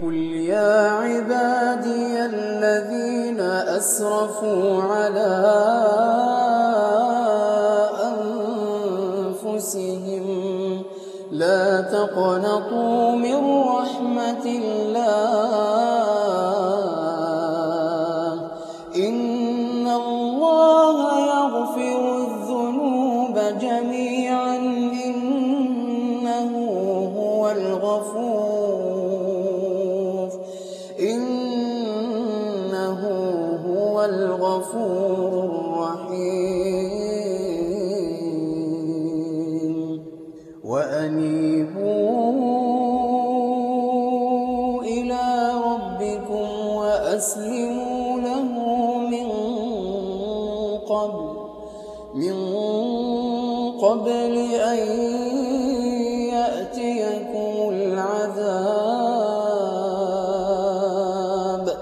قل يا عبادي الذين أسرفوا على أنفسهم لا تقنطوا من رحمة الله إن الله يغفر الذنوب جميعا إنه هو الغفور الرحيم وأنيبوا إلى ربكم وأسلموا له من قبل أن يأتيكم العذاب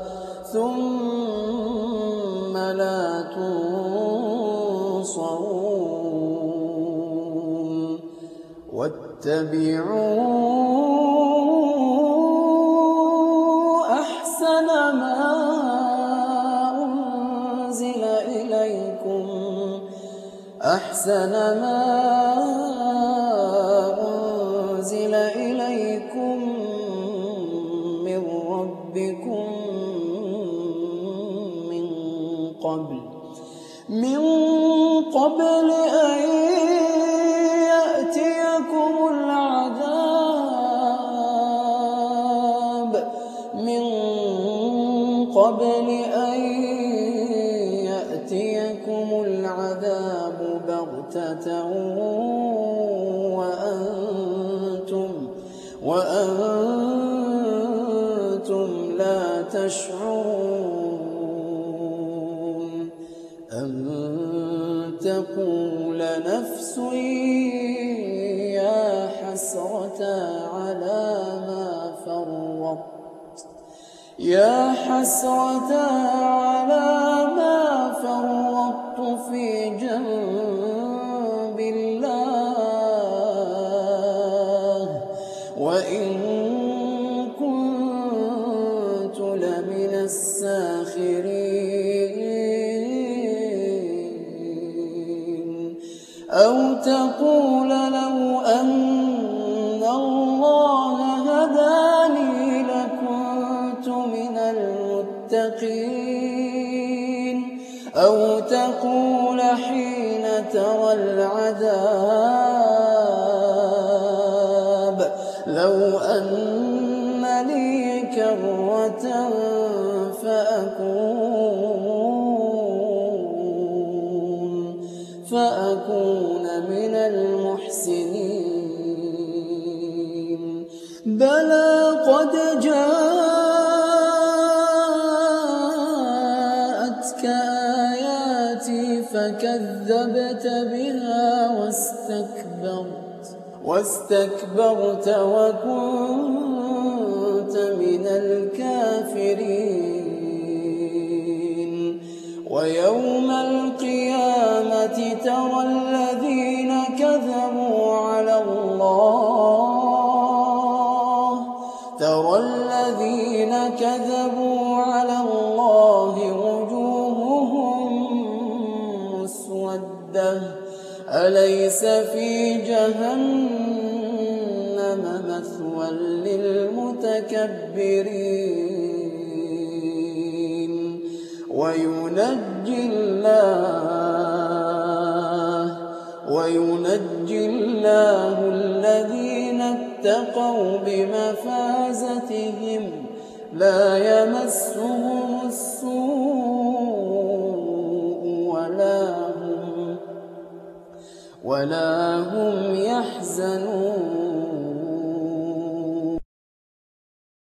ثم لا تنصرون واتبعوا أحسن ما أنزل إليكم من ربكم من قبل أن يأتيكم العذاب بغتة وأنتم لا تشعرون أن تقول نفس يا حسرة على ما فرطت في جنب الله وإن كنت لمن الساخرين أو تقول لو أن الله هداني لكنت من المتقين أو تقول حين ترى العذاب لو أن لي كرة فأكون من المحسنين بلى قد جاءتك آياتي فكذبت بها واستكبرت وكنت من الكافرين ويوم القيامة ترى الذين كذبوا على الله وجوههم مسودة أليس في جهنم مثوى للمتكبرين وينجي الله الذين اتقوا بمفازتهم لا يمسهم السوء ولا هم يحزنون.